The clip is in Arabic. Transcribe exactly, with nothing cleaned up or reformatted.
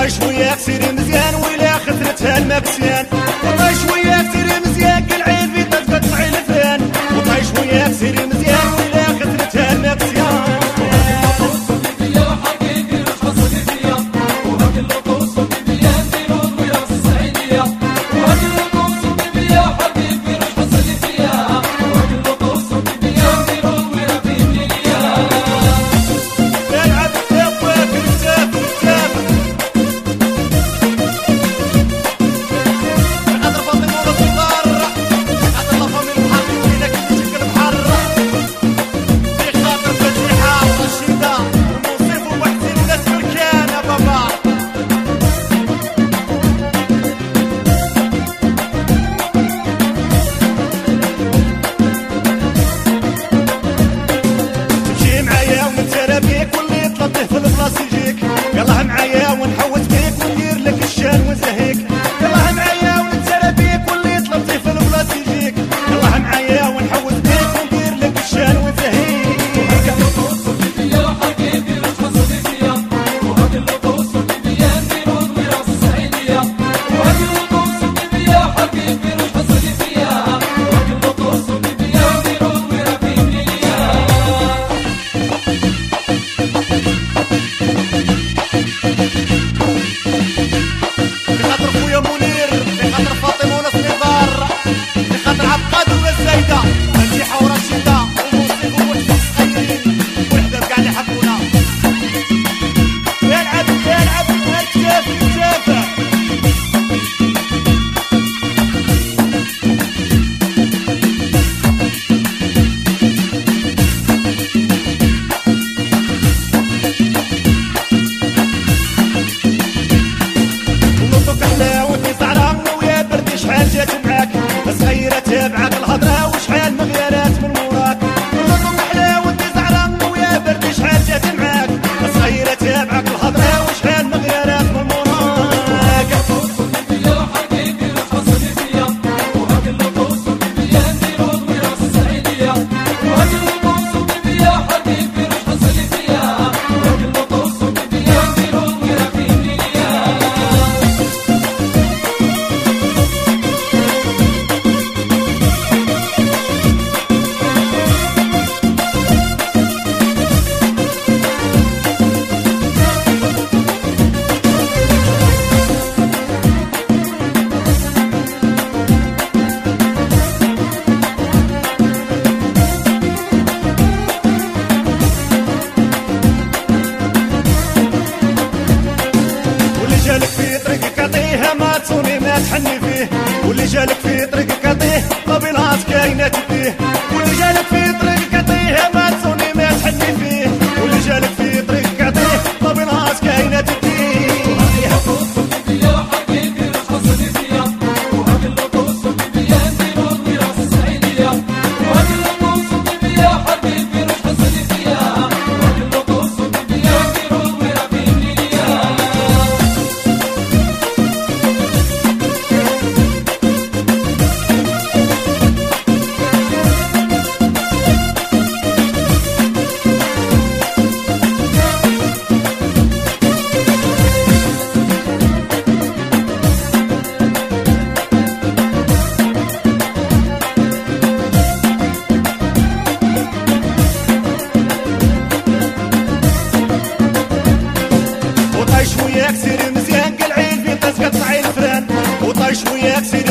وطاي شويه كسيري مزيان ويلا خثرتها المكسيان. وطاي شويه كسيري مزيان كالعين في تتقطعي الفران. وطاي شويه كسيري مزيان ويلا خثرتها المكسيان. يلا معايا ونحوس بيك وندير لك الشان ونزهيك. يلا معايا ونتسرى بيك واللي طلبتي في البلاص يجيك. يلا معايا ونحوس بيك وندير لك الشان ونزهيك. وهاك اللطوس والبيبيا حبيبي مش حصلي فيا. وهاك اللطوس والبيبيا نديرو وراس السعيدية. وهاك اللطوس والبيبيا حبيبي مش حصلي فيا. وهاك اللطوس والبيبيا نديرو وراس السعيدية. جات معاك صغيرة تابعك الهضرة وشحال مغيرات من موراك. والله محلى وانت زعران ويا برد شحال جات معاك صغيرة تابعك الهضرة وشحال مغيرات من موراك. اللطوس والبيبيا حبيبي مش حصلي فيا. وهاك اللطوس والبيبيا نديرو وراس السعيدية. وهاك اللطوس والبيبيا حبيبي مش حصلي فيا. وهاك اللطوس والبيبيا نديرو وراس السعيدية. جالك في طريقك عطيه ما تصوني ما تحني فيه. واللي جالك في طريقك عطيه قبلها كاينات فيه. واللي جالك في طريقك عطيه ما تصوني ما تحني فيه. واللي جالك في طريقك عطيه قبلها كاينات فيه. وهاك اللطوس والبيبيا حبيبي مش حصلي فيا. وهاك اللطوس والبيبيا نديرو وراس السعيدية. وهاك اللطوس والبيبيا حبيبي مش حصلي فيا. وهاك اللطوس والبيبيا نديرو وراس السعيدية. وطاي شويه كسيري مزيان قلعين في تسقط معي الفران. وطاي شويه كسيري